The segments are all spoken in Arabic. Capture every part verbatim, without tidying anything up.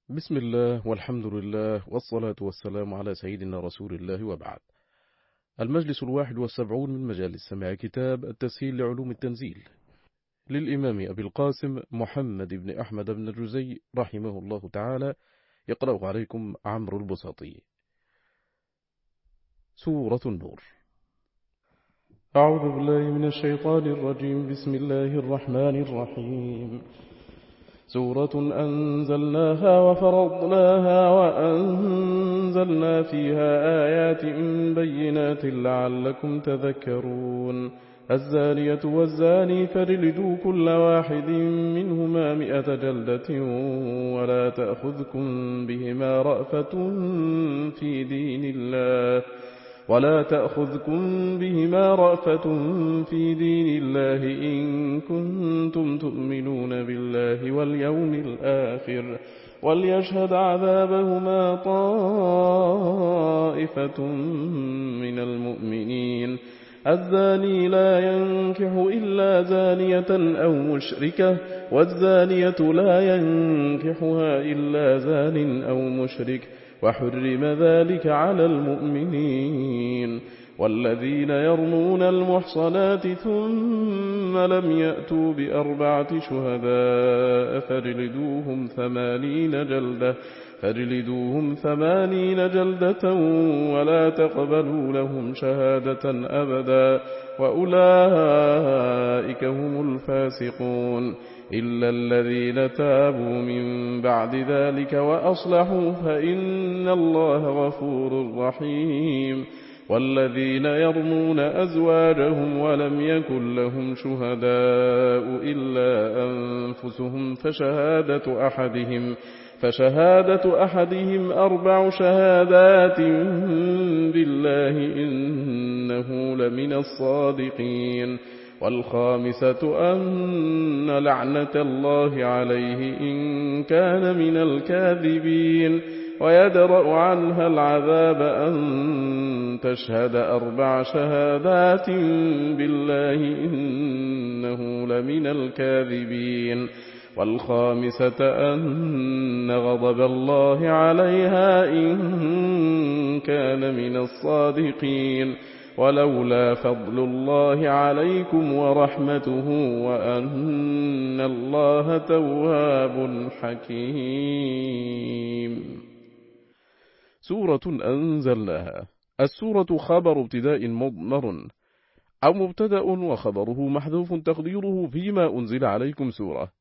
بسم الله والحمد لله والصلاة والسلام على سيدنا رسول الله وبعد. المجلس الواحد والسبعون من مجالس سماع كتاب التسهيل لعلوم التنزيل للإمام أبي القاسم محمد بن أحمد بن الجزي رحمه الله تعالى، يقرأ عليكم عمرو البساطي. سورة النور. أعوذ بالله من الشيطان الرجيم. بسم الله الرحمن الرحيم. سورة أنزلناها وفرضناها وأنزلنا فيها آيات بينات لعلكم تذكرون. الزانية والزاني فاجلدوا كل واحد منهما مئة جلدة ولا تأخذكم بهما رأفة في دين الله ولا تأخذكم بهما رأفة في دين الله إن كنتم تؤمنون بالله واليوم الآخر وليشهد عذابهما طائفة من المؤمنين. الزاني لا ينكح إلا زانية أو مشركة والزانية لا ينكحها إلا زان أو مشرك وحرم ذلك على المؤمنين. والذين يرمون المحصنات ثم لم يأتوا بأربعة شهداء فاجلدوهم ثمانين جلدة فاجلدوهم ثمانين جلدة ولا تقبلوا لهم شهادة أبدا وأولئك هم الفاسقون إلا الذين تابوا من بعد ذلك وأصلحوا فإن الله غفور رحيم. والذين يرمون أزواجهم ولم يكن لهم شهداء إلا أنفسهم فشهادة أحدهم فشهادة أحدهم أربع شهادات بالله إنه لمن الصادقين. والخامسة أن لعنة الله عليه إن كان من الكاذبين ويدرأ عنها العذاب أن تشهد أربع شهادات بالله إنه لمن الكاذبين. والخامسة أن غضب الله عليها إن كان من الصادقين ولولا فضل الله عليكم ورحمته وأن الله تواب حكيم. سورة أنزلناها. السورة خبر ابتداء مضمر أو مبتدأ وخبره محذوف تقديره فيما أنزل عليكم سورة.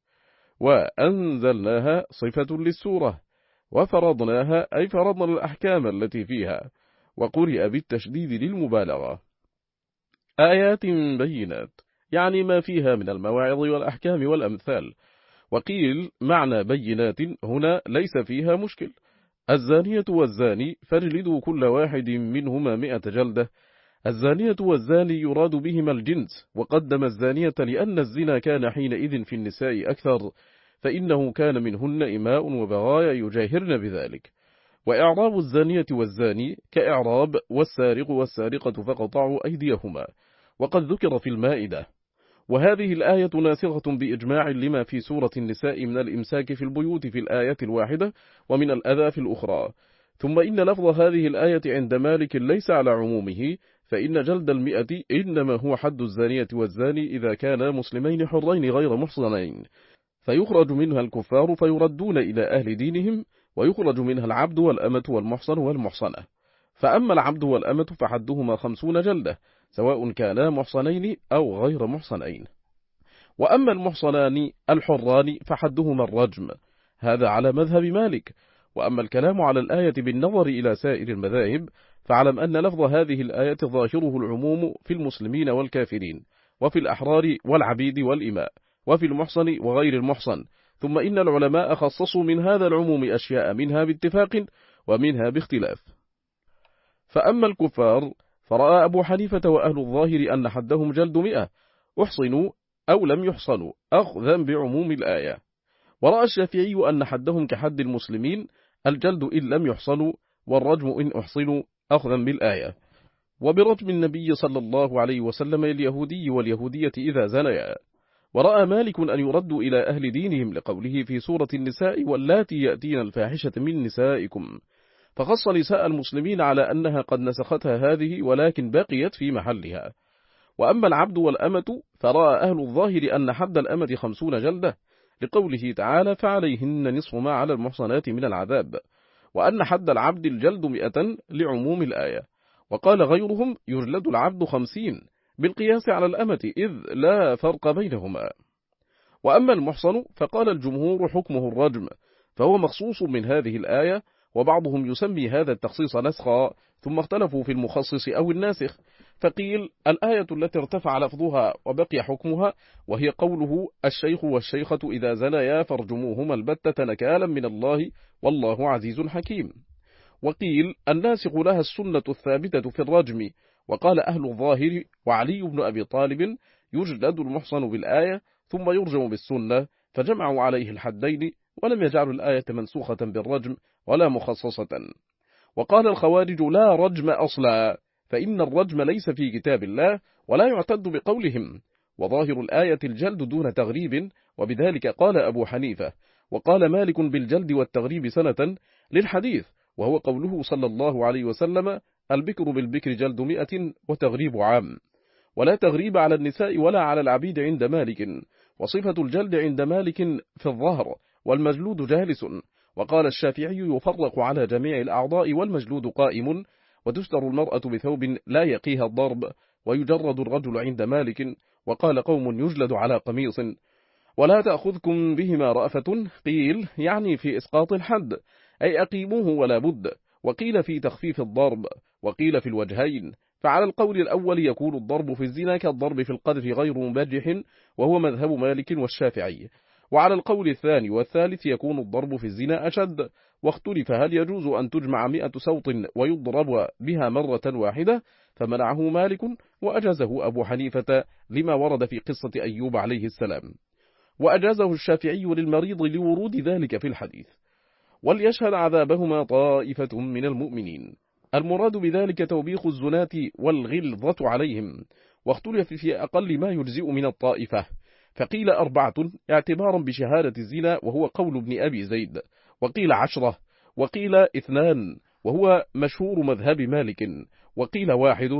وأنزلناها صفة للسورة وفرضناها أي فرضنا الأحكام التي فيها وقرئ بالتشديد للمبالغة. آيات بينات يعني ما فيها من المواعظ والأحكام والأمثال. وقيل معنى بينات هنا ليس فيها مشكل. الزانية والزاني فاجلدوا كل واحد منهما مئة جلدة. الزانية والزاني يراد بهما الجنس، وقدم الزانية لأن الزنا كان حينئذ في النساء أكثر، فإنه كان منهن إماء وبغايا يجاهرن بذلك. وإعراب الزانية والزاني كإعراب والسارق والسارقة فقطعوا أيديهما، وقد ذكر في المائدة. وهذه الآية ناسخة بإجماع لما في سورة النساء من الإمساك في البيوت في الآية الواحدة ومن الأذى في الأخرى. ثم إن لفظ هذه الآية عند مالك ليس على عمومه، فإن جلد المئة إنما هو حد الزانية والزاني إذا كانا مسلمين حرين غير محصنين، فيخرج منها الكفار فيردون إلى أهل دينهم، ويخرج منها العبد والأمة والمحصن والمحصنة. فأما العبد والأمة فحدهما خمسون جلدة سواء كانا محصنين أو غير محصنين. وأما المحصنان الحران فحدهما الرجم، هذا على مذهب مالك. وأما الكلام على الآية بالنظر إلى سائر المذاهب فاعلم أن لفظ هذه الآية ظاهره العموم في المسلمين والكافرين، وفي الأحرار والعبيد والإماء، وفي المحصن وغير المحصن. ثم إن العلماء خصصوا من هذا العموم أشياء منها باتفاق ومنها باختلاف. فأما الكفار فرأى أبو حنيفة وأهل الظاهر أن حدهم جلد مئة أحصنوا أو لم يحصنوا أخذا بعموم الآية. ورأى الشافعي أن حدهم كحد المسلمين الجلد إن لم يحصنوا والرجم إن أحصنوا أخذا بالآية. وبرجم النبي صلى الله عليه وسلم اليهودي واليهودية إذا زنيا. ورأى مالك أن يردوا إلى أهل دينهم لقوله في سورة النساء واللاتي يأتين الفاحشة من نسائكم، فخص نساء المسلمين على أنها قد نسختها هذه ولكن بقيت في محلها. وأما العبد والأمة فرأى أهل الظاهر أن حد الأمة خمسون جلدة لقوله تعالى فعليهن نصف ما على المحصنات من العذاب، وأن حد العبد الجلد مئة لعموم الآية. وقال غيرهم يجلد العبد خمسين بالقياس على الأمة إذ لا فرق بينهما. وأما المحصن فقال الجمهور حكمه الرجم، فهو مخصوص من هذه الآية، وبعضهم يسمي هذا التخصيص نسخا، ثم اختلفوا في المخصص أو الناسخ، فقيل الآية التي ارتفع لفظها وبقي حكمها وهي قوله الشيخ والشيخة إذا زنيا فارجموهما البتة نكالا من الله والله عزيز حكيم. وقيل الناسخ لها السنة الثابتة في الرجم، وقال أهل الظاهر وعلي بن أبي طالب يجلد المحصن بالآية ثم يرجم بالسنة، فجمعوا عليه الحدين ولم يجعلوا الآية منسوخة بالرجم ولا مخصصة. وقال الخوارج لا رجم أصلا، فإن الرجم ليس في كتاب الله ولا يعتد بقولهم، وظاهر الآية الجلد دون تغريب، وبذلك قال أبو حنيفة. وقال مالك بالجلد والتغريب سنة للحديث، وهو قوله صلى الله عليه وسلم البكر بالبكر جلد مئة وتغريب عام، ولا تغريب على النساء ولا على العبيد عند مالك. وصفة الجلد عند مالك في الظهر والمجلود جالس. وقال الشافعي يفرق على جميع الأعضاء والمجلود قائم، وتستر المرأة بثوب لا يقيها الضرب، ويجرد الرجل عند مالك. وقال قوم يجلد على قميص. ولا تأخذكم بهما رأفة، قيل يعني في إسقاط الحد أي أقيموه ولا بد، وقيل في تخفيف الضرب، وقيل في الوجهين. فعلى القول الأول يكون الضرب في الزنا كالضرب في القذف غير مبجح، وهو مذهب مالك والشافعي. وعلى القول الثاني والثالث يكون الضرب في الزنا أشد، واختلف هل يجوز أن تجمع مئة صوت ويضرب بها مرة واحدة، فمنعه مالك وأجازه أبو حنيفة لما ورد في قصة أيوب عليه السلام، وأجازه الشافعي للمريض لورود ذلك في الحديث. وليشهد عذابهما طائفة من المؤمنين، المراد بذلك توبيخ الزنات والغلظة عليهم، واختلف في أقل ما يجزئ من الطائفة، فقيل أربعة اعتبارا بشهادة الزنا وهو قول ابن أبي زيد، وقيل عشرة، وقيل اثنان وهو مشهور مذهب مالك، وقيل واحد.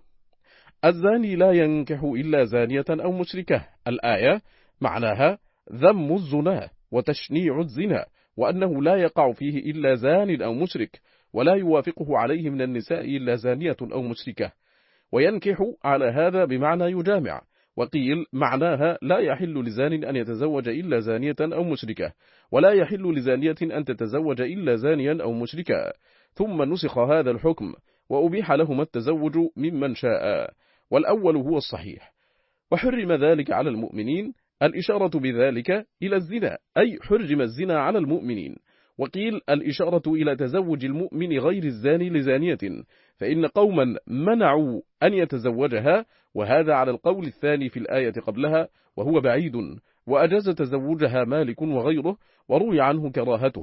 الزاني لا ينكح إلا زانية أو مشركة، الآية معناها ذم الزنا وتشنيع الزنا، وأنه لا يقع فيه إلا زان أو مشرك، ولا يوافقه عليه من النساء إلا زانية أو مشركة. وينكح على هذا بمعنى يجامع. وقيل معناها لا يحل لزان أن يتزوج إلا زانية أو مشركة، ولا يحل لزانية أن تتزوج إلا زانيا أو مشركا. ثم نسخ هذا الحكم وأبيح لهما التزوج ممن شاء، والأول هو الصحيح. وحرم ذلك على المؤمنين، الإشارة بذلك إلى الزنا، أي حرم الزنا على المؤمنين. وقيل الإشارة إلى تزوج المؤمن غير الزاني لزانية، فإن قوما منعوا أن يتزوجها، وهذا على القول الثاني في الآية قبلها وهو بعيد، وأجاز تزوجها مالك وغيره، وروي عنه كراهته.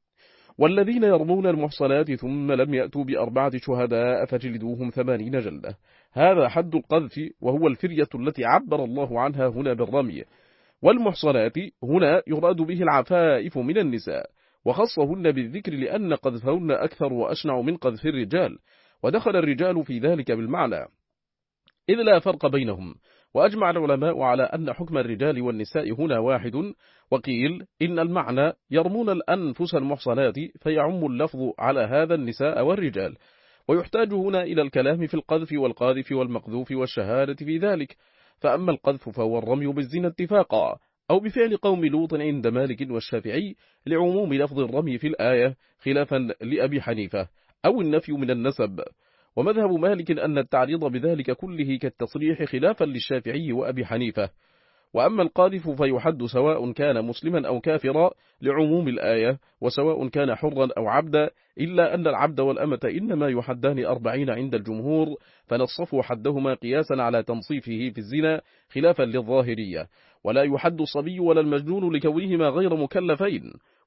والذين يرمون المحصنات ثم لم يأتوا بأربعة شهداء فجلدوهم ثمانين جلدة، هذا حد القذف، وهو الفرية التي عبر الله عنها هنا بالرمي. والمحصنات هنا يراد به العفائف من النساء، وخصهن بالذكر لأن قذفهن أكثر وأشنع من قذف الرجال، ودخل الرجال في ذلك بالمعنى إذ لا فرق بينهم. وأجمع العلماء على أن حكم الرجال والنساء هنا واحد. وقيل إن المعنى يرمون الأنفس المحصنات، فيعم اللفظ على هذا النساء والرجال، ويحتاج هنا إلى الكلام في القذف والقاذف والمقذوف والشهادة في ذلك. فأما القذف فهو الرمي بالزنا اتفاقا، أو بفعل قوم لوط عند مالك والشافعي لعموم لفظ الرمي في الآية خلافا لأبي حنيفة، أو النفي من النسب. ومذهب مالك أن التعريض بذلك كله كالتصريح خلافا للشافعي وأبي حنيفة. وأما القاذف فيحد سواء كان مسلما أو كافرا لعموم الآية، وسواء كان حرا أو عبدا، إلا أن العبد والأمة إنما يحدان أربعين عند الجمهور، فنصفوا حدهما قياسا على تنصيفه في الزنا خلافا للظاهرية. ولا يحد الصبي ولا المجنون لكونهما غير مكلفين.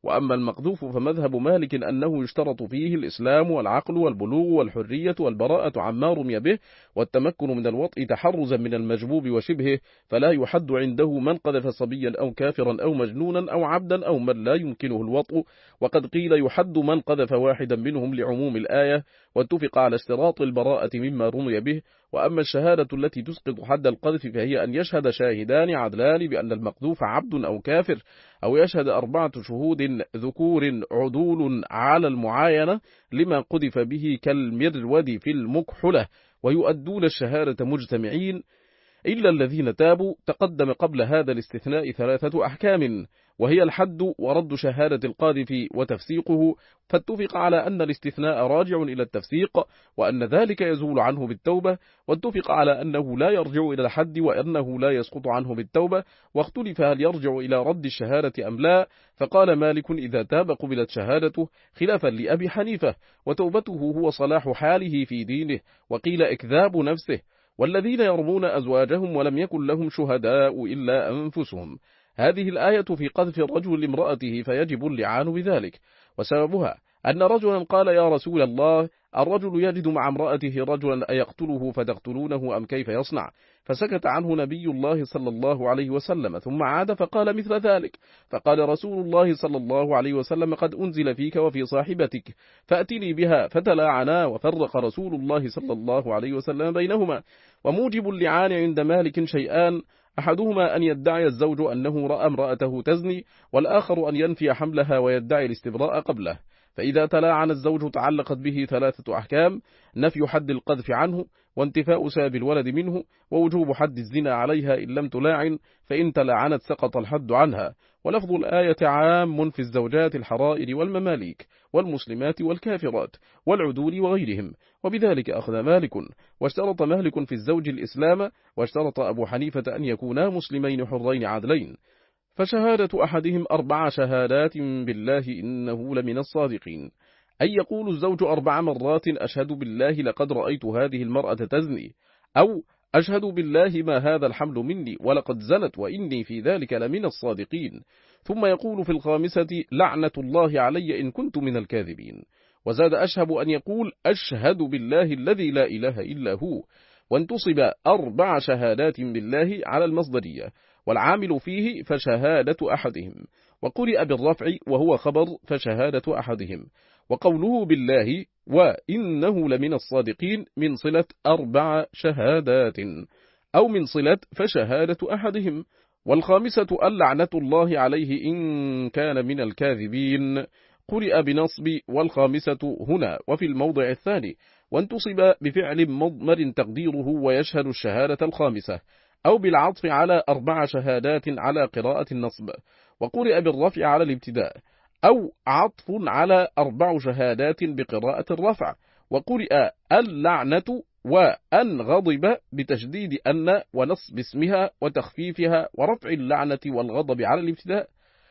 وأما المقذوف فمذهب مالك أنه يشترط فيه الإسلام والعقل والبلوغ والحرية والبراءة عما رمي به والتمكن من الوطء تحرزا من المجبوب وشبهه، فلا يحد عنده من قذف صبيا أو كافرا أو مجنونا أو عبدا أو من لا يمكنه الوطء. وقد قيل يحد من قذف واحدا منهم لعموم الآية، واتفق على اشتراط البراءة مما رمي به. وأما الشهادة التي تسقط حد القذف فهي أن يشهد شاهدان عدلان بأن المقذوف عبد أو كافر، أو يشهد أربعة شهود ذكور عدول على المعاينة لما قذف به كالمرود في المكحلة، ويؤدون الشهادة مجتمعين إلا الذين تابوا. تقدم قبل هذا الاستثناء ثلاثة أحكام، وهي الحد ورد شهادة القاذف وتفسيقه، فاتفق على أن الاستثناء راجع إلى التفسيق وأن ذلك يزول عنه بالتوبة، واتفق على أنه لا يرجع إلى الحد وأنه لا يسقط عنه بالتوبة، واختلف هل يرجع إلى رد الشهادة أم لا، فقال مالك إذا تاب قبلت شهادته خلافا لأبي حنيفة، وتوبته هو صلاح حاله في دينه، وقيل إكذاب نفسه. والذين يرمون أزواجهم ولم يكن لهم شهداء إلا أنفسهم، هذه الآية في قذف الرجل لامرأته فيجب اللعان بذلك، وسببها أن رجلا قال يا رسول الله الرجل يجد مع امرأته رجلا أيقتله فتقتلونه أم كيف يصنع؟ فسكت عنه نبي الله صلى الله عليه وسلم، ثم عاد فقال مثل ذلك، فقال رسول الله صلى الله عليه وسلم قد أنزل فيك وفي صاحبتك فأتني بها، فتلاعنا وفرق رسول الله صلى الله عليه وسلم بينهما. وموجب اللعان عند مالك شيئان، أحدهما أن يدعي الزوج أنه رأى امرأته تزني، والآخر أن ينفي حملها ويدعي الاستبراء قبله. فإذا تلاعن الزوج تعلقت به ثلاثة أحكام: نفي حد القذف عنه، وانتفاء ساب الولد منه، ووجوب حد الزنا عليها إن لم تلاعن، فإن تلاعنت سقط الحد عنها. ولفظ الآية عام في الزوجات الحرائر والمماليك والمسلمات والكافرات والعدول وغيرهم، وبذلك أخذ مالك. واشترط مالك في الزوج الإسلام، واشترط أبو حنيفة أن يكونا مسلمين حرين عدلين. فشهادة أحدهم أربع شهادات بالله إنه لمن الصادقين، أي يقول الزوج أربع مرات أشهد بالله لقد رأيت هذه المرأة تزني، أو أشهد بالله ما هذا الحمل مني ولقد زنت وإني في ذلك لمن الصادقين. ثم يقول في الخامسة لعنة الله علي إن كنت من الكاذبين. وزاد أشهب أن يقول أشهد بالله الذي لا إله إلا هو، وانتصب أربع شهادات بالله على المصدرية، والعامل فيه فشهادة أحدهم، وقرئ بالرفع وهو خبر فشهادة أحدهم. وقوله بالله وإنه لمن الصادقين من صلة أربع شهادات، أو من صلة فشهادة أحدهم. والخامسة اللعنة الله عليه إن كان من الكاذبين، قرئ بنصب والخامسة هنا وفي الموضع الثاني، وانتصب بفعل مضمر تقديره ويشهد الشهادة الخامسة، أو بالعطف على أربع شهادات على قراءة النصب، وقرئ بالرفع على الابتداء، أو عطف على أربع شهادات بقراءة الرفع، وقرئ اللعنة وأن غضب بتشديد أن ونصب اسمها وتخفيفها ورفع اللعنة والغضب على الابتداء.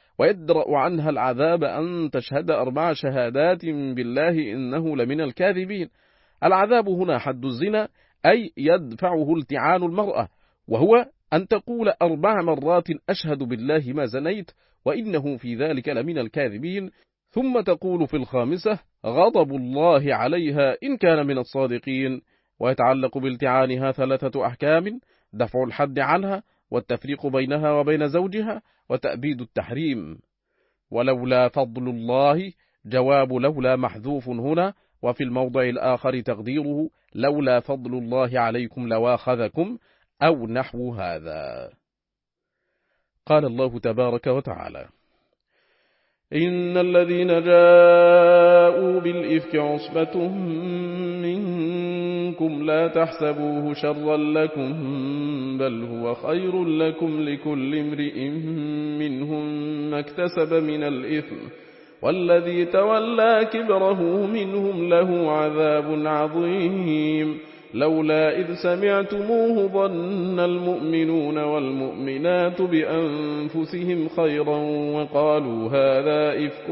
ويدرأ عنها العذاب أن تشهد أربع شهادات بالله إنه لمن الكاذبين. العذاب هنا حد الزنا، أي يدفعه التعان المرأة، وهو أن تقول أربع مرات أشهد بالله ما زنيت وإنه في ذلك لمن الكاذبين، ثم تقول في الخامسة غضب الله عليها إن كان من الصادقين. ويتعلق بالتعانها ثلاثة أحكام: دفع الحد عنها، والتفريق بينها وبين زوجها، وتأبيد التحريم. ولولا فضل الله جواب لولا محذوف هنا، وفي الموضع الآخر تقديره لولا فضل الله عليكم لواخذكم، أو نحو هذا. قال الله تبارك وتعالى: إن الذين جاءوا بالإفك عصبة منكم لا تحسبوه شرا لكم بل هو خير لكم لكل امرئ منهم ما اكتسب من الإثم والذي تولى كبره منهم له عذاب عظيم. لولا إذ سمعتموه ظن المؤمنون والمؤمنات بأنفسهم خيرا وقالوا هذا إفك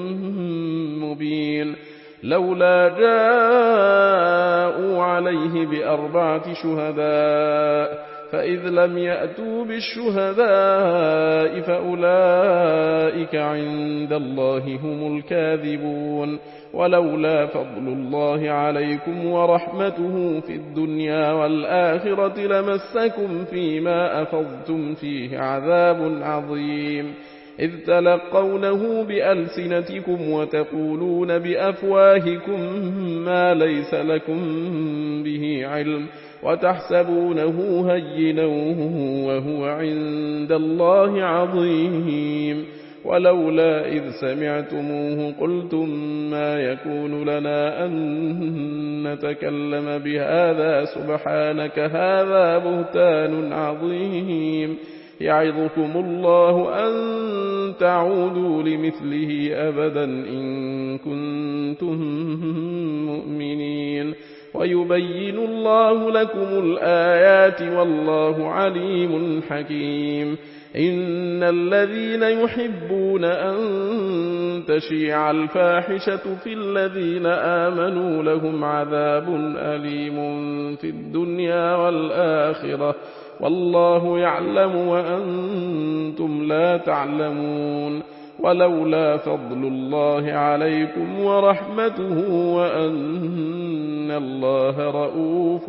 مبين. لولا جاءوا عليه بأربعة شهداء فإذ لم يأتوا بالشهداء فأولئك عند الله هم الكاذبون. ولولا فضل الله عليكم ورحمته في الدنيا والآخرة لمسكم فيما أفضتم فيه عذاب عظيم، إذ تلقونه بألسنتكم وتقولون بأفواهكم ما ليس لكم به علم وتحسبونه هينا وهو عند الله عظيم. ولولا إذ سمعتموه قلتم ما يكون لنا أن نتكلم بهذا سبحانك هذا بهتان عظيم. يعظكم الله أن تعودوا لمثله أبدا إن كنتم مؤمنين، ويبين الله لكم الآيات والله عليم حكيم. إن الذين يحبون أن تشيع الفاحشة في الذين آمنوا لهم عذاب أليم في الدنيا والآخرة والله يعلم وأنتم لا تعلمون. ولولا فضل الله عليكم ورحمته وأن الله رؤوف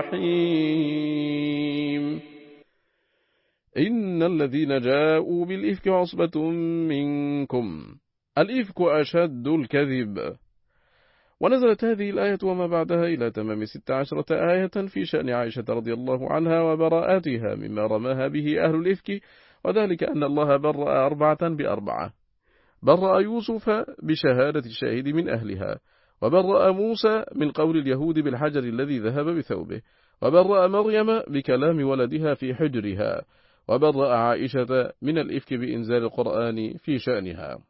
رحيم. إن الذين جاءوا بالإفك عصبة منكم. الإفك أشد الكذب. ونزلت هذه الآية وما بعدها إلى تمام ست عشرة آية في شأن عائشة رضي الله عنها وبراءتها مما رماها به أهل الإفك، وذلك أن الله برأ أربعة بأربعة. برأ يوسف بشهادة الشاهد من أهلها، وبرأ موسى من قول اليهود بالحجر الذي ذهب بثوبه، وبرأ مريم بكلام ولدها في حجرها، وبرأ عائشة من الإفك بإنزال القرآن في شأنها.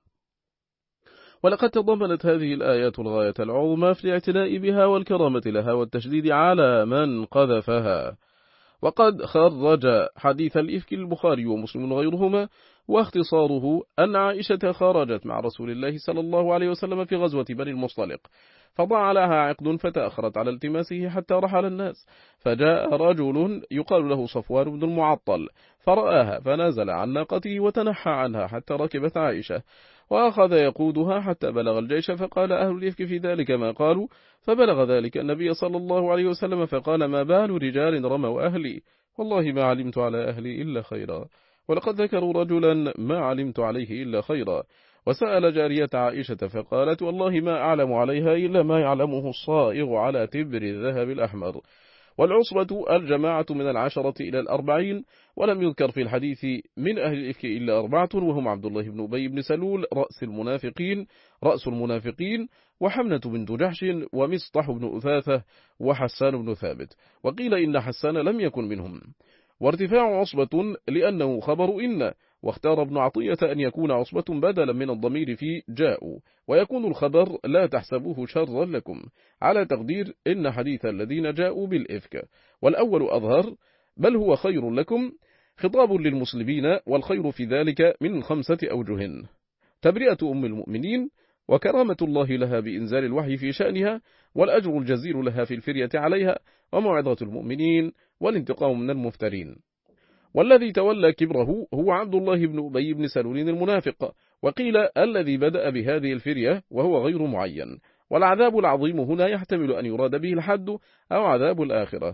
ولقد تضمنت هذه الآيات الغاية العظمى في الاعتناء بها والكرامة لها والتشديد على من قذفها. وقد خرج حديث الإفك البخاري ومسلم وغيرهما، واختصاره أن عائشة خرجت مع رسول الله صلى الله عليه وسلم في غزوة بني المصطلق، فضاع لها عقد فتأخرت على التماسه حتى رحل الناس، فجاء رجل يقال له صفوان بن المعطل فرآها فنزل عن ناقته وتنحى عنها حتى ركبت عائشة، وأخذ يقودها حتى بلغ الجيش، فقال أهل الإفك في ذلك ما قالوا، فبلغ ذلك النبي صلى الله عليه وسلم فقال ما بال رجال رموا أهلي، والله ما علمت على أهلي إلا خيرا. ولقد ذكروا رجلا ما علمت عليه إلا خيرا. وسأل جارية عائشة فقالت والله ما أعلم عليها إلا ما يعلمه الصائغ على تبر الذهب الأحمر. والعصبة الجماعة من العشرة إلى الأربعين، ولم يذكر في الحديث من أهل الإفك إلا أربعة، وهم عبد الله بن أبي بن سلول رأس المنافقين رأس المنافقين وحمنة بنت جحش ومصطح بن أثاثة وحسان بن ثابت، وقيل إن حسان لم يكن منهم. وارتفاع عصبة لأنه خبر إن، واختار ابن عطية أن يكون عصبة بدلا من الضمير في جاءوا، ويكون الخبر لا تحسبوه شرا لكم على تقدير إن حديث الذين جاءوا بالإفك، والأول أظهر بل هو خير لكم، خطاب للمسلمين، والخير في ذلك من خمسة أوجه: تبرئة أم المؤمنين، وكرامة الله لها بإنزال الوحي في شأنها، والأجر الجزيل لها في الفرية عليها، وموعظة المؤمنين، والانتقام من المفترين. والذي تولى كبره هو عبد الله بن أبي بن سلول المنافق، وقيل الذي بدأ بهذه الفرية وهو غير معين. والعذاب العظيم هنا يحتمل أن يراد به الحد أو عذاب الآخرة.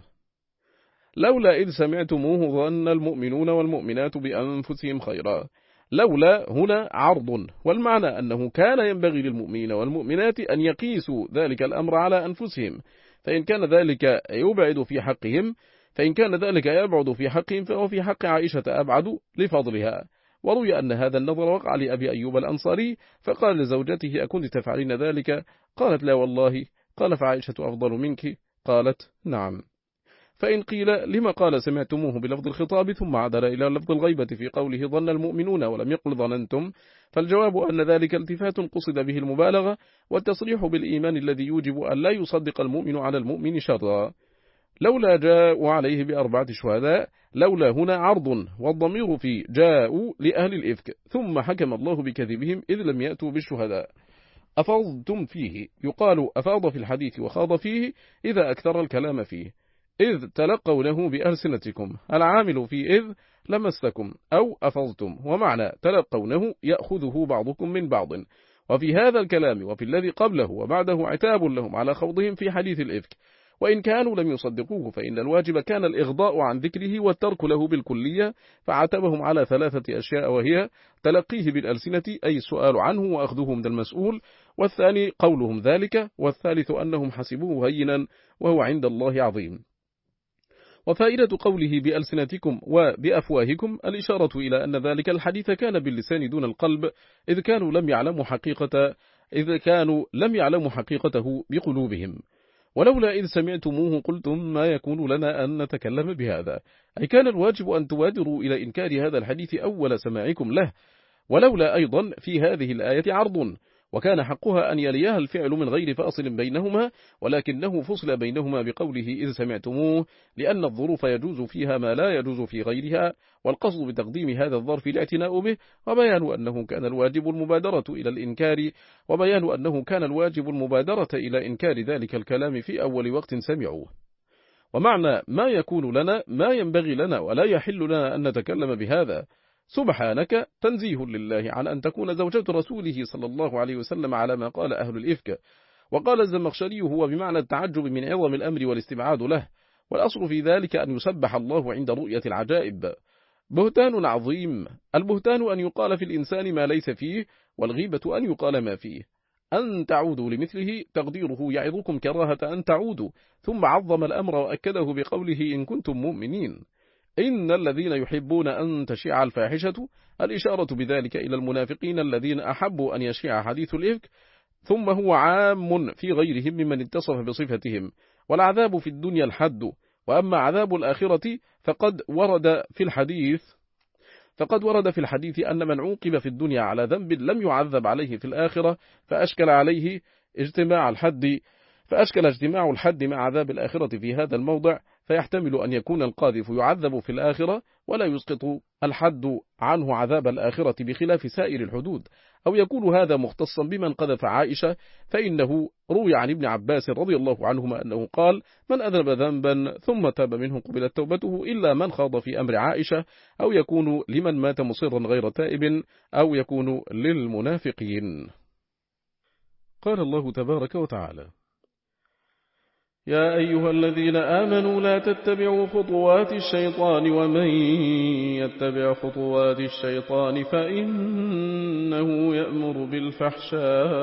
لولا إذ سمعتموه ظن المؤمنون والمؤمنات بأنفسهم خيرا. لولا هنا عرض، والمعنى أنه كان ينبغي للمؤمنين والمؤمنات أن يقيسوا ذلك الأمر على أنفسهم، فإن كان ذلك يبعد في حقهم فإن كان ذلك يبعد في حقهم فهو في حق عائشة أبعد لفضلها. وروي أن هذا النظر وقع لأبي أيوب الأنصاري، فقال لزوجته أكنت تفعلين ذلك؟ قالت لا والله. قال فعائشة أفضل منك؟ قالت نعم. فإن قيل لما قال سمعتموه بلفظ الخطاب ثم عدل إلى لفظ الغيبة في قوله ظن المؤمنون ولم يقل ظننتم، فالجواب أن ذلك التفات قصد به المبالغة والتصريح بالإيمان الذي يوجب أن لا يصدق المؤمن على المؤمن شرا. لولا جاءوا عليه بأربعة شهداء، لولا هنا عرض، والضمير في جاءوا لأهل الإفك، ثم حكم الله بكذبهم إذ لم يأتوا بالشهداء. أفضتم فيه، يقال أفاض في الحديث وخاض فيه إذا أكثر الكلام فيه. إذ تلقونه بألسنتكم، العامل في إذ لمستكم أو أفضتم، ومعنى تلقونه يأخذه بعضكم من بعض. وفي هذا الكلام وفي الذي قبله وبعده عتاب لهم على خوضهم في حديث الإفك، وإن كانوا لم يصدقوه فإن الواجب كان الإغضاء عن ذكره والترك له بالكلية، فعاتبهم على ثلاثة أشياء، وهي تلقيه بالألسنة أي السؤال عنه وأخذه من المسؤول، والثاني قولهم ذلك، والثالث أنهم حسبوه هينا وهو عند الله عظيم. وفائدة قوله بألسنتكم وبأفواهكم الإشارة إلى أن ذلك الحديث كان باللسان دون القلب، إذ كانوا لم يعلموا حقيقة إذ كانوا لم يعلموا حقيقته بقلوبهم. ولولا إذ سمعتموه قلتم ما يكون لنا أن نتكلم بهذا، أي كان الواجب أن تبادروا إلى إنكار هذا الحديث أول سماعكم له. ولولا أيضا في هذه الآية عرض، وكان حقها أن يليها الفعل من غير فاصل بينهما، ولكنه فصل بينهما بقوله إذ سمعتموه، لأن الظروف يجوز فيها ما لا يجوز في غيرها، والقصد بتقديم هذا الظرف الاعتناء به، وبيان أنه كان الواجب المبادرة إلى الإنكار وبيان أنه كان الواجب المبادرة إلى إنكار ذلك الكلام في أول وقت سمعوه. ومعنى ما يكون لنا ما ينبغي لنا ولا يحل لنا أن نتكلم بهذا. سبحانك تنزيه لله عن أن تكون زوجة رسوله صلى الله عليه وسلم على ما قال أهل الإفك. وقال الزمخشري هو بمعنى التعجب من عظم الأمر والاستبعاد له، والأصل في ذلك أن يسبح الله عند رؤية العجائب. بهتان عظيم. البهتان أن يقال في الإنسان ما ليس فيه، والغيبة أن يقال ما فيه. أن تعودوا لمثله تقديره يعظكم كراهة أن تعودوا، ثم عظم الأمر وأكده بقوله إن كنتم مؤمنين. إن الذين يحبون أن تشيع الفاحشة، الإشارة بذلك إلى المنافقين الذين أحبوا أن يشيع حديث الإفك، ثم هو عام في غيرهم ممن اتصف بصفتهم. والعذاب في الدنيا الحد، وأما عذاب الآخرة فقد ورد في الحديث فقد ورد في الحديث أن من عوقب في الدنيا على ذنب لم يعذب عليه في الآخرة، فأشكل عليه اجتماع الحد فأشكل اجتماع الحد مع عذاب الآخرة في هذا الموضع، فيحتمل أن يكون القاذف يعذب في الآخرة ولا يسقط الحد عنه عذاب الآخرة بخلاف سائر الحدود، أو يكون هذا مختصا بمن قذف عائشة، فإنه روي عن ابن عباس رضي الله عنهما أنه قال من أذنب ذنبا ثم تاب منه قبلت توبته إلا من خاض في أمر عائشة، أو يكون لمن مات مصرا غير تائب، أو يكون للمنافقين. قال الله تبارك وتعالى يا أيها الذين آمنوا لا تتبعوا خطوات الشيطان ومن يتبع خطوات الشيطان فإنه يأمر بالفحشاء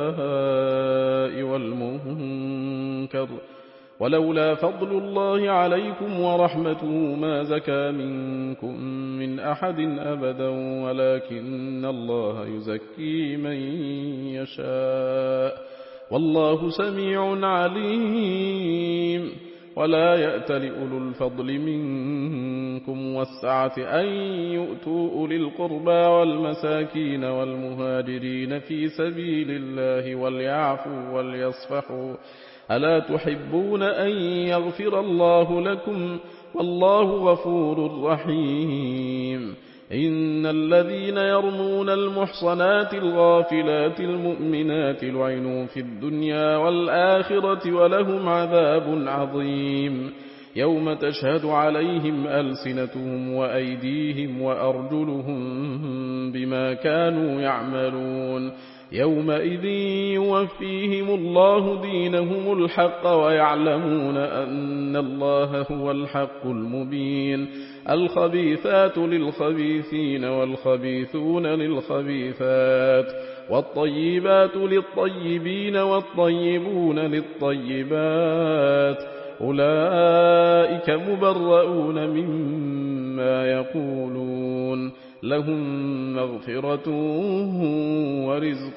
والمنكر ولولا فضل الله عليكم ورحمته ما زكى منكم من أحد أبدا ولكن الله يزكي من يشاء والله سميع عليم. ولا يأتل أولو الفضل منكم والسعة أن يؤتوا أولي القربى والمساكين والمهاجرين في سبيل الله وليعفوا وليصفحوا ألا تحبون أن يغفر الله لكم والله غفور رحيم. إن الذين يرمون المحصنات الغافلات المؤمنات لعنوا في الدنيا والآخرة ولهم عذاب عظيم يوم تشهد عليهم ألسنتهم وأيديهم وأرجلهم بما كانوا يعملون يومئذ يوفيهم الله دينهم الحق ويعلمون أن الله هو الحق المبين. الخبيثات للخبيثين والخبيثون للخبيثات والطيبات للطيبين والطيبون للطيبات أولئك مبرؤون مما يقولون لهم مغفرة ورزق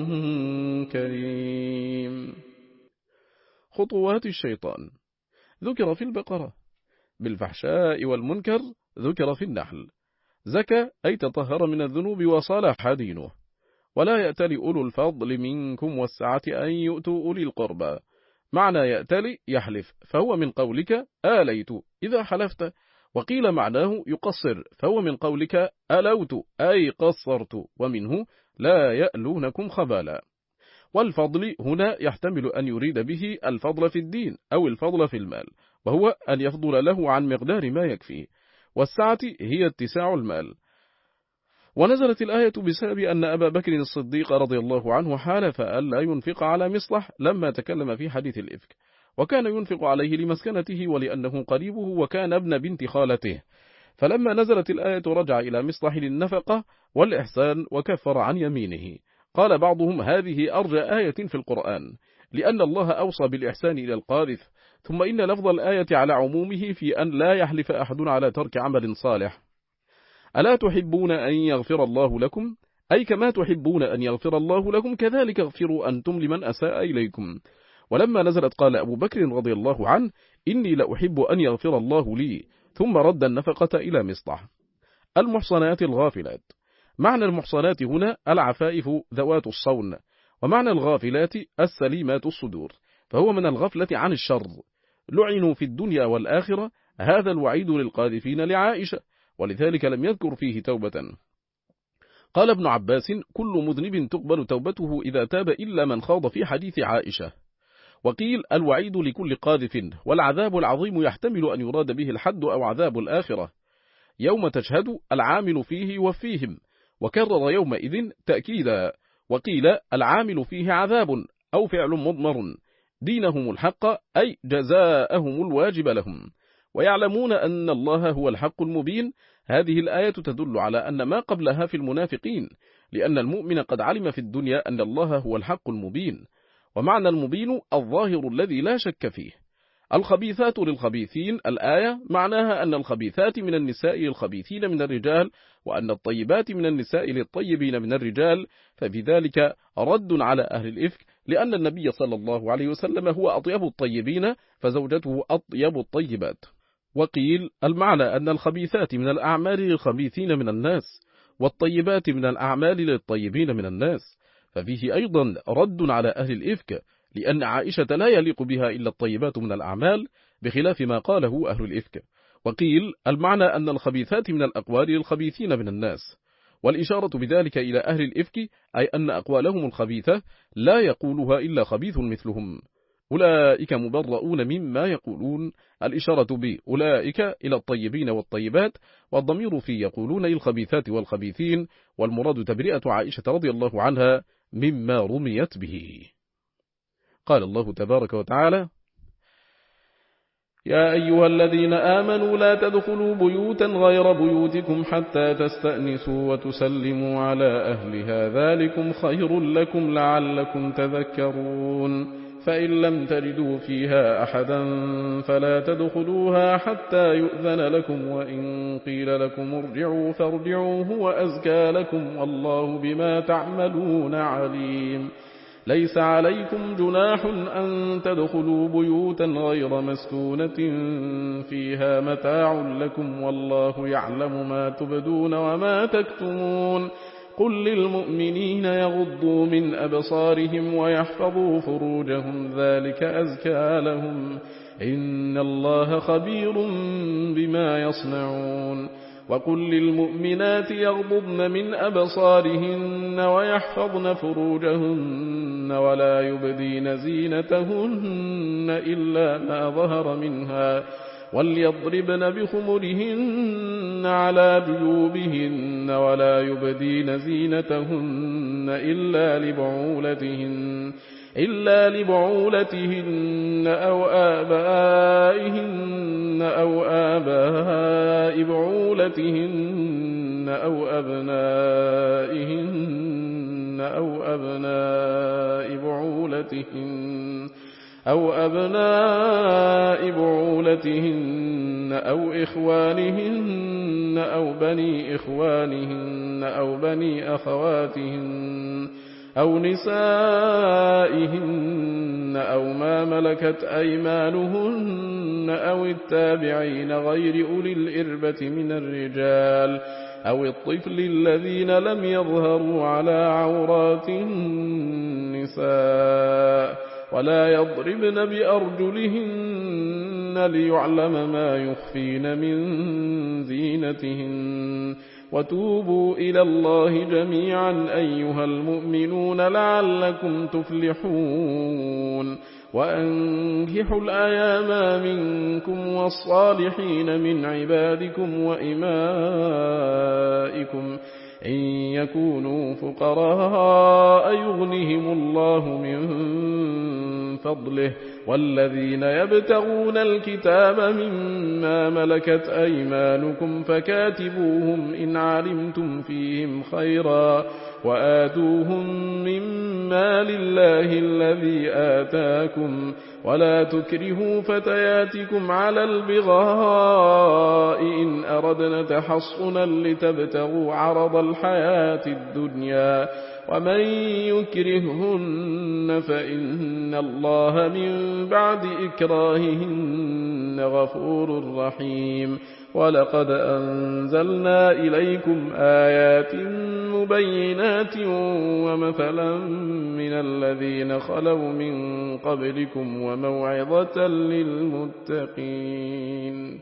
كريم. خطوات الشيطان ذكر في البقرة، بالفحشاء والمنكر ذكر في النحل. زكى أي تطهر من الذنوب وصالح دينه. ولا يأتل أولو الفضل منكم والسعة أن يؤتوا أولي القربى. معنى يأتل يحلف، فهو من قولك آليت إذا حلفت، وقيل معناه يقصر، فهو من قولك ألوت أي قصرت، ومنه لا يألونكم خبالا. والفضل هنا يحتمل أن يريد به الفضل في الدين أو الفضل في المال، وهو أن يفضل له عن مقدار ما يكفيه، والسعة هي اتساع المال. ونزلت الآية بسبب أن أبا بكر الصديق رضي الله عنه حالف ألا ينفق على مصلح لما تكلم في حديث الإفك، وكان ينفق عليه لمسكنته ولأنه قريبه وكان ابن بنت خالته، فلما نزلت الآية رجع إلى مصلح للنفقة والإحسان وكفر عن يمينه. قال بعضهم هذه أرجى آية في القرآن، لأن الله أوصى بالإحسان إلى القاذف، ثم إن لفظ الآية على عمومه في أن لا يحلف أحد على ترك عمل صالح. ألا تحبون أن يغفر الله لكم؟ أي كما تحبون أن يغفر الله لكم كذلك اغفروا أنتم لمن أساء إليكم. ولما نزلت قال أبو بكر رضي الله عنه إني لأحب أن يغفر الله لي، ثم رد النفقة إلى مصلح. المحصنات الغافلات. معنى المحصنات هنا العفائف ذوات الصون، ومعنى الغافلات السليمات الصدور، فهو من الغفلة عن الشر، لعنوا في الدنيا والآخرة. هذا الوعيد للقاذفين لعائشة، ولذلك لم يذكر فيه توبة. قال ابن عباس كل مذنب تقبل توبته إذا تاب إلا من خاض في حديث عائشة. وقيل الوعيد لكل قاذف، والعذاب العظيم يحتمل أن يراد به الحد أو عذاب الآخرة. يوم تشهد العامل فيه وفيهم، وكرر يومئذ تأكيدا. وقيل العامل فيه عذاب أو فعل مضمر، دينهم الحق أي جزاءهم الواجب لهم، ويعلمون أن الله هو الحق المبين. هذه الآية تدل على أن ما قبلها في المنافقين، لأن المؤمن قد علم في الدنيا أن الله هو الحق المبين، ومعنى المبين الظاهر الذي لا شك فيه. الخبيثات للخبيثين، الآية معناها أن الخبيثات من النساء للخبيثين من الرجال، وأن الطيبات من النساء للطيبين من الرجال، ففي ذلك رد على أهل الإفك، لأن النبي صلى الله عليه وسلم هو أطيب الطيبين، فزوجته أطيب الطيبات. وقيل المعنى أن الخبيثات من الأعمال للخبيثين من الناس، والطيبات من الأعمال للطيبين من الناس، ففيه أيضا رد على أهل الإفك، لأن عائشة لا يليق بها إلا الطيبات من الأعمال، بخلاف ما قاله أهل الإفك. وقيل المعنى أن الخبيثات من الأقوال للخبيثين من الناس، والإشارة بذلك إلى أهل الإفك، أي أن أقوالهم الخبيثة لا يقولها إلا خبيث مثلهم. أولئك مبرؤون مما يقولون، الإشارة بأولئك إلى الطيبين والطيبات، والضمير في يقولون الخبيثات والخبيثين، والمراد تبرئة عائشة رضي الله عنها مما رميت به. قال الله تبارك وتعالى: يا أيها الذين آمنوا لا تدخلوا بيوتا غير بيوتكم حتى تستأنسوا وتسلموا على أهلها ذلكم خير لكم لعلكم تذكرون. فإن لم تجدوا فيها أحدا فلا تدخلوها حتى يؤذن لكم، وإن قيل لكم ارجعوا فارجعوا هو أزكى لكم، والله بما تعملون عليم. ليس عليكم جناح أن تدخلوا بيوتا غير مسكونة فيها متاع لكم، والله يعلم ما تبدون وما تكتمون. قل للمؤمنين يغضوا من أبصارهم ويحفظوا فروجهم ذلك أزكى لهم، إن الله خبير بما يصنعون. وقل للمؤمنات يغضضن من أبصارهن ويحفظن فروجهن ولا يبدين زينتهن إلا ما ظهر منها، وليضربن بخمرهن على جيوبهن ولا يبدين زينتهن إلا لبعولتهن إلا لبعولتهن أو آبائهن أو آباء بعولتهن أو أبنائهن أو أبناء بعولتهن أو أبناء بعولتهن أو إخوانهن أو بني إخوانهن أو بني أخواتهن أو نسائهن أو ما ملكت أيمانهن أو التابعين غير أولي الإربة من الرجال أو الطفل الذين لم يظهروا على عورات النساء، ولا يضربن بأرجلهن ليعلم ما يخفين من زينتهن، وتوبوا إلى الله جميعا أيها المؤمنون لعلكم تفلحون وأنكحوا الأيام منكم والصالحين من عبادكم وإمائكم إن يكونوا فقراء يغنهم الله من فضله والذين يبتغون الكتاب مما ملكت أيمانكم فكاتبوهم إن علمتم فيهم خيرا وآتوهم مما لله الذي آتاكم ولا تكرهوا فتياتكم على البغاء إن أردنا تحصنا لتبتغوا عرض الحياة الدنيا ومن يكرههن فإن الله من بعد إكراههن غفور رحيم ولقد أنزلنا إليكم آيات مبينات ومثلا من الذين خلوا من قبلكم وموعظة للمتقين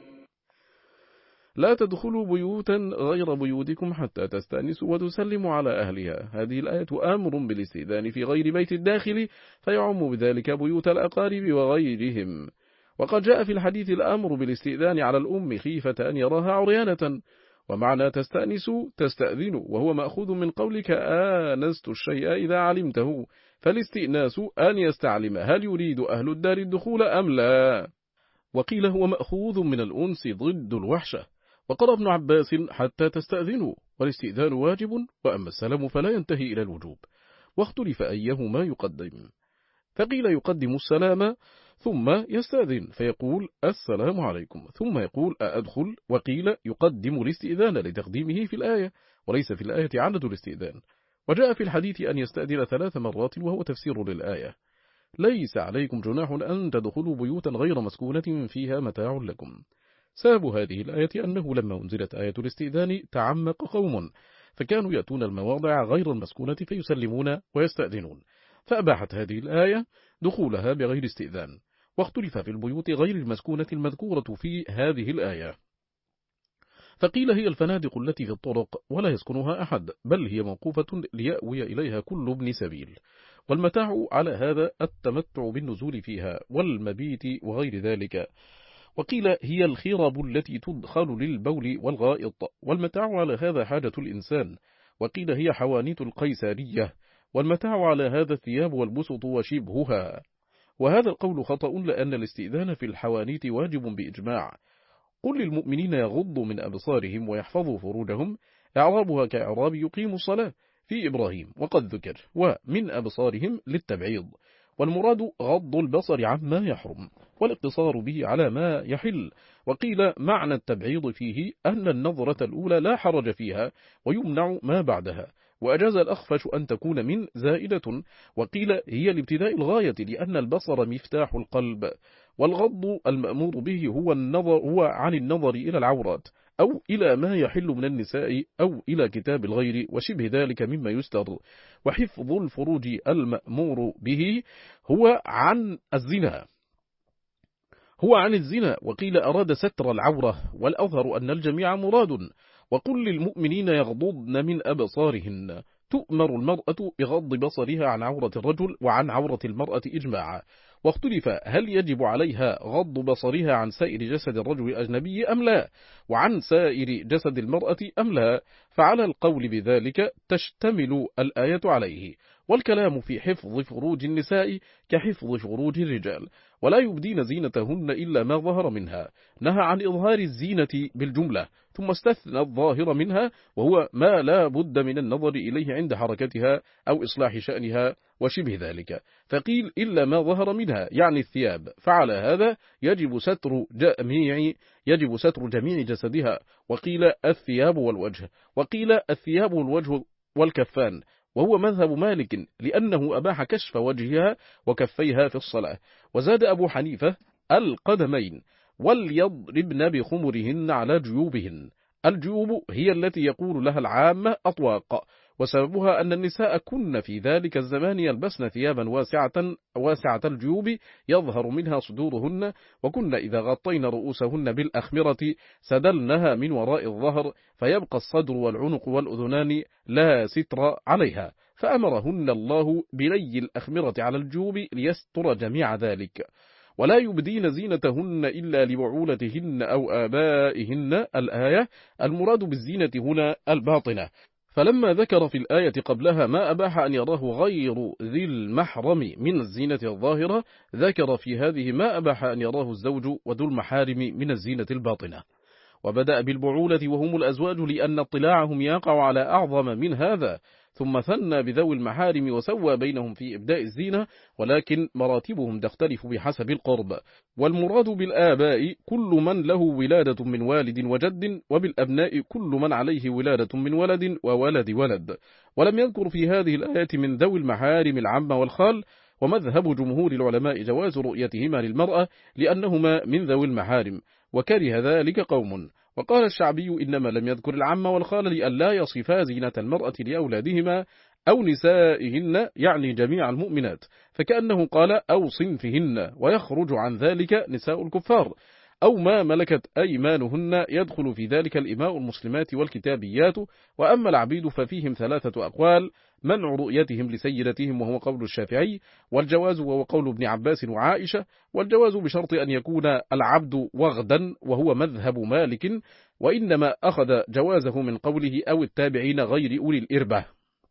لا تدخلوا بيوتا غير بيوتكم حتى تستأنسوا وتسلموا على أهلها. هذه الآية أمر بالاستئذان في غير بيت الداخل فيعم بذلك بيوت الأقارب وغيرهم. وقد جاء في الحديث الأمر بالاستئذان على الأم خيفة أن يراها عريانة، ومعنى تستأنسوا تستأذنوا وهو مأخوذ من قولك آنست الشيء إذا علمته، فالاستئناس أن يستعلم هل يريد أهل الدار الدخول أم لا. وقيل هو مأخوذ من الأنس ضد الوحشة. وقال ابن عباس حتى تستأذنوا، والاستئذان واجب وأما السلام فلا ينتهي إلى الوجوب، واختلف أيهما يقدم، فقيل يقدم السلام ثم يستأذن فيقول السلام عليكم ثم يقول أأدخل، وقيل يقدم الاستئذان لتقديمه في الآية وليس في الآية عدد الاستئذان. وجاء في الحديث أن يستأذن ثلاث مرات وهو تفسير للآية ليس عليكم جناح أن تدخلوا بيوتا غير مسكونة فيها متاع لكم. سبب هذه الآية أنه لما أنزلت آية الاستئذان تعمق قوم فكانوا يأتون المواضع غير المسكونة فيسلمون ويستأذنون، فأباحت هذه الآية دخولها بغير استئذان. واختلف في البيوت غير المسكونة المذكورة في هذه الآية، فقيل هي الفنادق التي في الطرق ولا يسكنها أحد بل هي موقوفة ليأوي إليها كل ابن سبيل، والمتاع على هذا التمتع بالنزول فيها والمبيت وغير ذلك. وقيل هي الخرب التي تدخل للبول والغائط، والمتاع على هذا حاجة الإنسان. وقيل هي حوانيت القيسارية، والمتاع على هذا الثياب والبسط وشبهها. وهذا القول خطأ لأن الاستئذان في الحوانيت واجب بإجماع. قل للمؤمنين يغضوا من أبصارهم ويحفظوا فروجهم، إعرابها كإعراب يقيم الصلاة في إبراهيم وقد ذكر، ومن أبصارهم للتبعيض، والمراد غض البصر عما يحرم والاقتصار به على ما يحل. وقيل معنى التبعيض فيه أن النظرة الأولى لا حرج فيها ويمنع ما بعدها، وأجاز الأخفش أن تكون من زائدة. وقيل هي لابتداء الغاية لأن البصر مفتاح القلب، والغض المأمور به هو النظر هو عن النظر إلى العورات أو إلى ما يحل من النساء أو إلى كتاب الغير وشبه ذلك مما يستر. وحفظ الفروج المأمور به هو عن الزنا هو عن الزنا وقيل أراد ستر العورة، والأظهر أن الجميع مراد. وقل للمؤمنين يغضضن من أبصارهن، تؤمر المرأة بغض بصرها عن عورة الرجل وعن عورة المرأة إجماعا. واختلف هل يجب عليها غض بصرها عن سائر جسد الرجل الأجنبي أم لا، وعن سائر جسد المرأة أم لا، فعلى القول بذلك تشتمل الآية عليه. والكلام في حفظ فروج النساء كحفظ فروج الرجال، ولا يبدين زينتهن إلا ما ظهر منها. نهى عن إظهار الزينة بالجملة ثم استثنى الظاهر منها وهو ما لا بد من النظر إليه عند حركتها أو إصلاح شأنها وشبه ذلك، فقيل إلا ما ظهر منها يعني الثياب، فعلى هذا يجب ستر جميع يجب ستر جميع جسدها. وقيل الثياب والوجه، وقيل الثياب والوجه والكفان، وهو مذهب مالك لأنه أباح كشف وجهها وكفيها في الصلاة. وزاد أبو حنيفة القدمين، وليضربن بخمرهن على جيوبهن. الجيوب هي التي يقول لها العامة أطواق، وسببها أن النساء كن في ذلك الزمان يلبسن ثيابا واسعة, واسعة الجيوب يظهر منها صدورهن، وكن إذا غطين رؤوسهن بالأخمرة سدلنها من وراء الظهر، فيبقى الصدر والعنق والأذنان لا ستر عليها، فأمرهن الله بلي الأخمرة على الجيوب ليستر جميع ذلك، ولا يبدين زينتهن إلا لبعولتهن أو آبائهن. الآية المراد بالزينة هنا الباطنة، فلما ذكر في الآية قبلها ما أباح أن يراه غير ذي المحرم من الزينة الظاهرة، ذكر في هذه ما أباح أن يراه الزوج وذو المحارم من الزينة الباطنة. وبدأ بالبعولة وهم الأزواج لأن اطلاعهم يقع على أعظم من هذا، ثم ثنى بذوي المحارم وسوى بينهم في إبداء الزينة، ولكن مراتبهم تختلف بحسب القرب. والمراد بالآباء كل من له ولادة من والد وجد، وبالأبناء كل من عليه ولادة من ولد وولد ولد. ولم يذكر في هذه الآية من ذوي المحارم العم والخال، ومذهب جمهور العلماء جواز رؤيتهما للمرأة لأنهما من ذوي المحارم، وكره ذلك قوم. وقال الشعبي إنما لم يذكر العم والخال لئلا يصفا زينة المرأة لأولادهما أو نسائهن، يعني جميع المؤمنات، فكأنه قال أو صنفهن، ويخرج عن ذلك نساء الكفار أو ما ملكت أيمانهن، يدخل في ذلك الإماء المسلمات والكتابيات. وأما العبيد ففيهم ثلاثة أقوال: منع رؤيتهم لسيدتهم وهو قول الشافعي، والجواز وهو قول ابن عباس وعائشة، والجواز بشرط أن يكون العبد وغدا وهو مذهب مالك، وإنما أخذ جوازه من قوله أو التابعين غير أولي الإربة.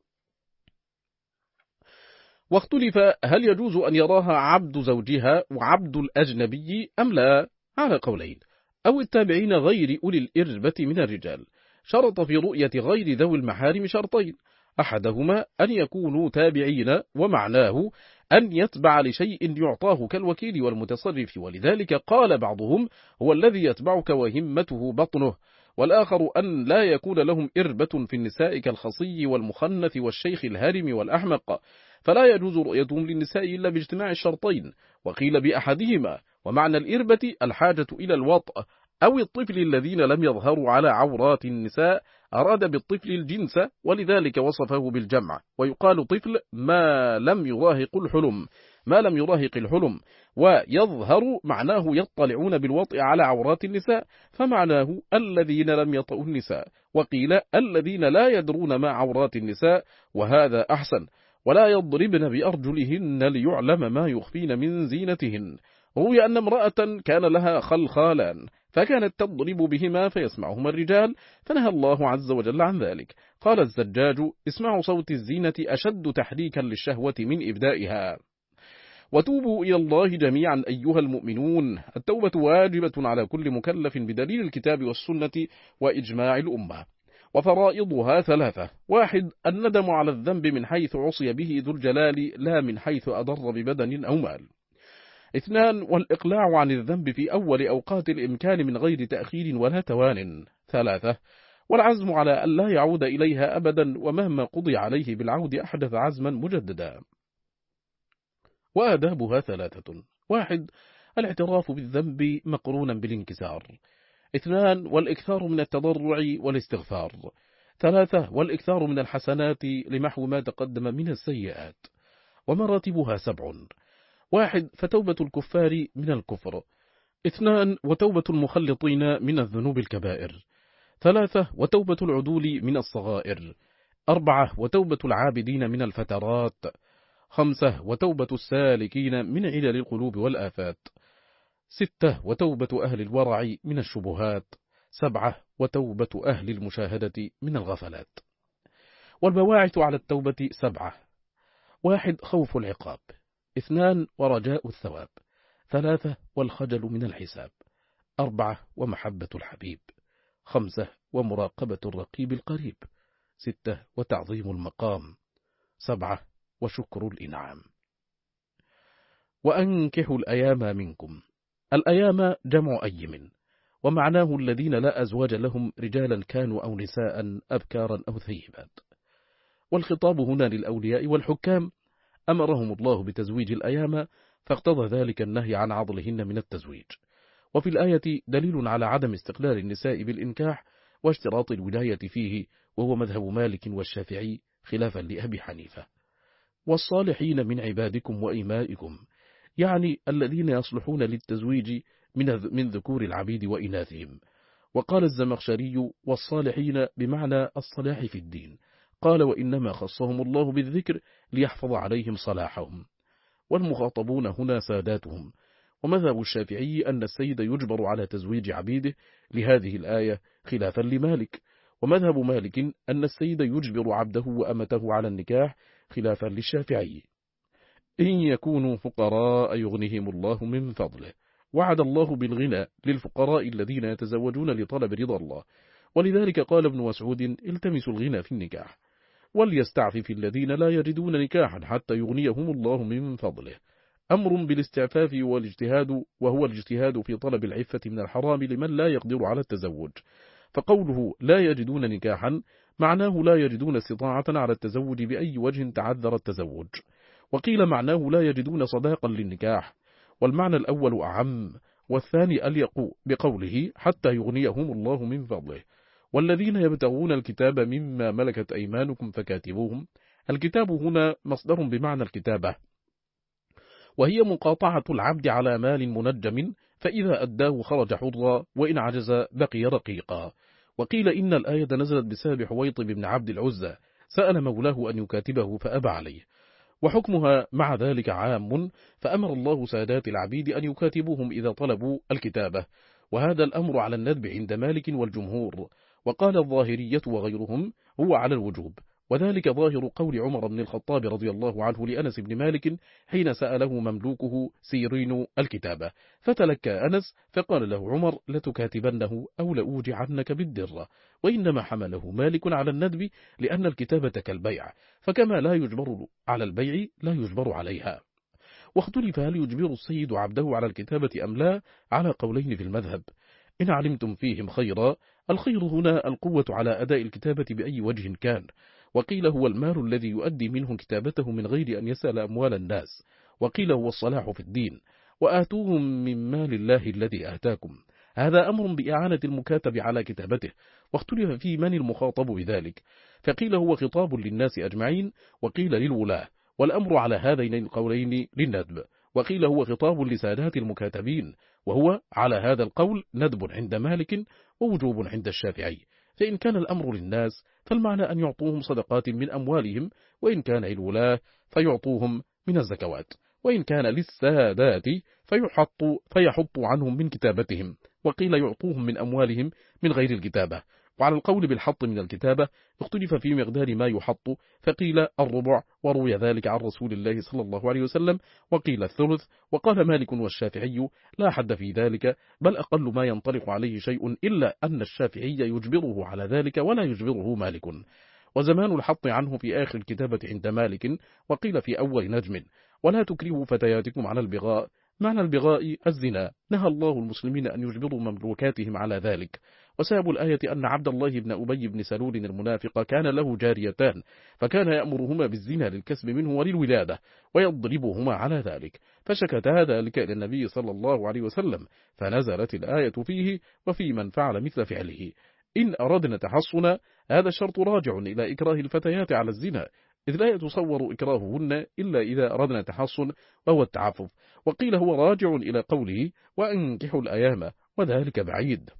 واختلف هل يجوز أن يراها عبد زوجها وعبد الأجنبي أم لا، على قولين: أو التابعين غير أولي الإربة من الرجال. شرط في رؤية غير ذوي المحارم شرطين: أحدهما أن يكونوا تابعين، ومعناه أن يتبع لشيء يعطاه كالوكيل والمتصرف، ولذلك قال بعضهم هو الذي يتبعك وهمته بطنه، والآخر أن لا يكون لهم إربة في النساء كالخصي والمخنث والشيخ الهرم والأحمق، فلا يجوز رؤيتهم للنساء إلا باجتماع الشرطين. وقيل بأحدهما، ومعنى الإربة الحاجة إلى الوطء، أو الطفل الذين لم يظهروا على عورات النساء، أراد بالطفل الجنس ولذلك وصفه بالجمع. ويقال طفل ما لم يراهق الحلم ما لم يراهق الحلم ويظهر معناه يطلعون بالوطء على عورات النساء، فمعناه الذين لم يطئوا النساء. وقيل الذين لا يدرون ما عورات النساء، وهذا أحسن. ولا يضربن بأرجلهن ليعلم ما يخفين من زينتهن. روي أن امرأة كان لها خلخالان، فكانت تضرب بهما فيسمعهما الرجال، فنهى الله عز وجل عن ذلك. قال الزجاج: اسمع صوت الزينة أشد تحريكا للشهوة من إبدائها. وتوبوا إلى الله جميعا أيها المؤمنون. التوبة واجبة على كل مكلف بدليل الكتاب والسنة وإجماع الأمة. وفرائضها ثلاثة: واحد الندم على الذنب من حيث عصي به ذو الجلال، لا من حيث أضر ببدن أو مال. اثنان والإقلاع عن الذنب في أول أوقات الإمكان من غير تأخير ولا توان. ثلاثة والعزم على أن لا يعود إليها أبدا، ومهما قضي عليه بالعود أحدث عزما مجددا. وآدابها ثلاثة: واحد الاعتراف بالذنب مقرونا بالانكسار. اثنان والإكثار من التضرع والاستغفار. ثلاثة والإكثار من الحسنات لمحو ما تقدم من السيئات. ومراتبها سبع: واحد فتوبة الكفار من الكفر. اثنان وتوبة المخلطين من الذنوب الكبائر. ثلاثة وتوبة العدول من الصغائر. أربعة وتوبة العابدين من الفترات. خمسة وتوبة السالكين من علل القلوب والآفات. ستة وتوبة أهل الورع من الشبهات. سبعة وتوبة أهل المشاهدة من الغفلات. والبواعث على التوبة سبعة: واحد خوف العقاب. اثنان ورجاء الثواب. ثلاثة والخجل من الحساب. أربعة ومحبة الحبيب. خمسة ومراقبة الرقيب القريب. ستة وتعظيم المقام. سبعة وشكر الإنعام. وأنكحوا الأيام منكم. الأيام جمع أيم، ومعناه الذين لا أزواج لهم، رجالا كانوا أو نساء، أبكارا أو ثيبات. والخطاب هنا للأولياء والحكام، أمرهم الله بتزويج الأيام، فاقتضى ذلك النهي عن عضلهن من التزويج. وفي الآية دليل على عدم استقلال النساء بالإنكاح واشتراط الولاية فيه، وهو مذهب مالك والشافعي خلافا لأبي حنيفة. والصالحين من عبادكم وإمائكم، يعني الذين يصلحون للتزويج من ذكور العبيد وإناثهم. وقال الزمخشري: والصالحين بمعنى الصلاح في الدين، قال: وإنما خصهم الله بالذكر ليحفظ عليهم صلاحهم. والمخاطبون هنا ساداتهم. ومذهب الشافعي أن السيد يجبر على تزويج عبيده لهذه الآية خلافا لمالك. ومذهب مالك أن السيد يجبر عبده وأمته على النكاح خلافا للشافعي. إن يكونوا فقراء يغنهم الله من فضله. وعد الله بالغنى للفقراء الذين يتزوجون لطلب رضا الله، ولذلك قال ابن مسعود: التمسوا الغنى في النكاح، وليستعفف الذين لا يجدون نكاحا حتى يغنيهم الله من فضله. أمر بالاستعفاف والاجتهاد، وهو الاجتهاد في طلب العفة من الحرام لمن لا يقدر على التزوج. فقوله لا يجدون نكاحا معناه لا يجدون استطاعة على التزوج بأي وجه تعذر التزوج. وقيل معناه لا يجدون صداقا للنكاح، والمعنى الأول أعم، والثاني أليق بقوله حتى يغنيهم الله من فضله. والذين يبتغون الكتاب مما ملكت أيمانكم فكاتبوهم. الكتاب هنا مصدر بمعنى الكتابة، وهي مقاطعة العبد على مال منجم، فإذا أداه خرج حرا، وإن عجز بقي رقيقا. وقيل إن الآية نزلت بسبب حويطب بن عبد العزى، سأل مولاه أن يكاتبه فأبى عليه، وحكمها مع ذلك عام، فأمر الله سادات العبيد أن يكاتبوهم إذا طلبوا الكتابة، وهذا الأمر على الندب عند مالك والجمهور. وقال الظاهرية وغيرهم هو على الوجوب، وذلك ظاهر قول عمر بن الخطاب رضي الله عنه لأنس بن مالك حين سأله مملوكه سيرين الكتابة، فتلكى أنس فقال له عمر: لتكاتبنه أو لأوجعنك بالدرة. وإنما حمله مالك على الندب لأن الكتابة كالبيع، فكما لا يجبر على البيع لا يجبر عليها. واختلف هل يجبر السيد عبده على الكتابة أم لا على قولين في المذهب. إن علمتم فيهم خيرا، الخير هنا القوة على أداء الكتابة بأي وجه كان. وقيل هو المال الذي يؤدي منه كتابته من غير أن يسأل أموال الناس. وقيل هو الصلاح في الدين. وآتوهم من مال الله الذي آتاكم، هذا أمر بإعانة المكاتب على كتابته. واختلف في من المخاطب بذلك، فقيل هو خطاب للناس أجمعين، وقيل للولاة، والأمر على هذين القولين للندب. وقيل هو خطاب لسادات المكاتبين، وهو على هذا القول ندب عند مالك ووجوب عند الشافعي. فإن كان الأمر للناس فالمعنى أن يعطوهم صدقات من أموالهم، وإن كان للولاة فيعطوهم من الزكوات، وإن كان للسادات فيحط, فيحط عنهم من كتابتهم. وقيل يعطوهم من أموالهم من غير الكتابة. وعلى القول بالحط من الكتابة اختلف في مقدار ما يحط، فقيل الربع، وروي ذلك عن رسول الله صلى الله عليه وسلم، وقيل الثلث. وقال مالك والشافعي لا حد في ذلك، بل أقل ما ينطلق عليه شيء، إلا أن الشافعي يجبره على ذلك ولا يجبره مالك. وزمان الحط عنه في آخر الكتابة عند مالك، وقيل في أول نجم. ولا تكرهوا فتياتكم على البغاء، معنى البغاء الزنا، نهى الله المسلمين أن يجبروا مملوكاتهم على ذلك. وسبب الآية أن عبد الله بن أبي بن سلول المنافق كان له جاريتان، فكان يأمرهما بالزنا للكسب منه وللولادة، ويضربهما على ذلك، فشكتا ذلك إلى النبي صلى الله عليه وسلم، فنزلت الآية فيه وفي من فعل مثل فعله. إن أردنا تحصنا، هذا الشرط راجع إلى إكراه الفتيات على الزنا، إذ لا يتصور إكراههن إلا إذا أردنا تحصن وهو التعفف. وقيل هو راجع إلى قوله وأنكحوا الأيام، وذلك بعيد.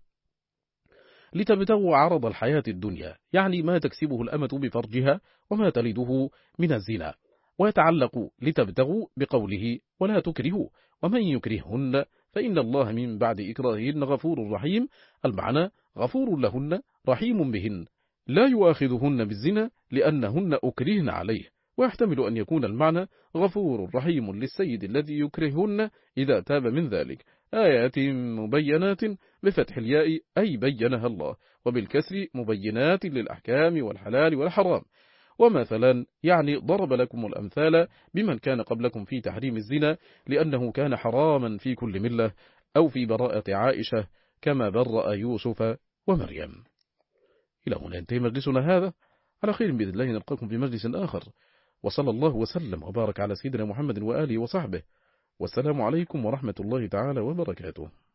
لتبتغوا عرض الحياة الدنيا، يعني ما تكسبه الأمة بفرجها وما تلده من الزنا. ويتعلق لتبتغوا بقوله ولا تكرهوا، ومن يكرههن فإن الله من بعد إكراههن غفور رحيم. المعنى غفور لهن رحيم بهن، لا يؤاخذهن بالزنا لأنهن أكرهن عليه. ويحتمل أن يكون المعنى غفور رحيم للسيد الذي يكرههن إذا تاب من ذلك. آيات مبينات بفتح الياء أي بينها الله، وبالكسر مبينات للأحكام والحلال والحرام. ومثلا يعني ضرب لكم الأمثال بمن كان قبلكم في تحريم الزنا، لأنه كان حراما في كل ملة، أو في براءة عائشة كما برأ يوسف ومريم. إلى هنا ينتهي مجلسنا هذا، على خير بإذن الله نلقاكم في مجلس آخر، وصلى الله وسلم وبارك على سيدنا محمد وآله وصحبه، والسلام عليكم ورحمة الله تعالى وبركاته.